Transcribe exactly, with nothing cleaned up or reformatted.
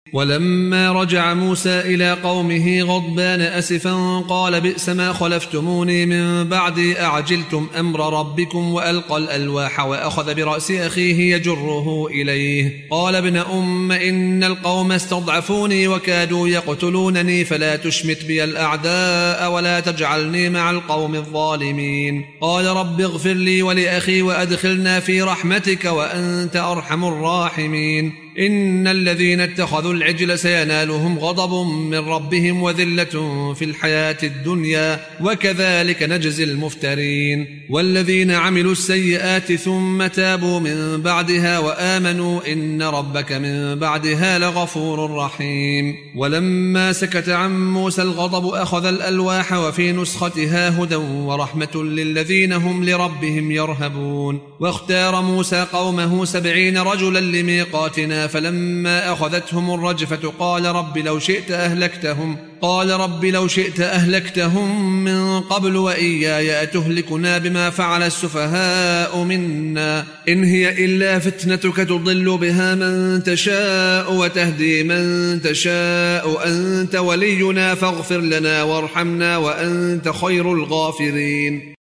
ولما رجع موسى إلى قومه غضبان أسفا قال بئس ما خلفتموني من بعدي أعجلتم أمر ربكم، وألقى الألواح وأخذ برأس أخيه يجره إليه قال ابن أم إن القوم استضعفوني وكادوا يقتلونني فلا تشمت بي الأعداء ولا تجعلني مع القوم الظالمين. قال رب اغفر لي ولأخي وأدخلنا في رحمتك وأنت أرحم الراحمين. إن الذين اتخذوا العجل سينالهم غضب من ربهم وذلة في الحياة الدنيا وكذلك نجزي المفترين. والذين عملوا السيئات ثم تابوا من بعدها وآمنوا إن ربك من بعدها لغفور رحيم. ولما سكت عن موسى الغضب أخذ الألواح وفي نسختها هدى ورحمة للذين هم لربهم يرهبون. واختار موسى قومه سبعين رجلا لميقاتنا فلما أخذتهم الرجفة قال رب لو شئت أهلكتهم قال رب لو شئت أهلكتهم من قبل وإياي أتهلكنا بما فعل السفهاء منا إن هي إلا فتنتك تضل بها من تشاء وتهدي من تشاء أنت ولينا فاغفر لنا وارحمنا وأنت خير الغافرين.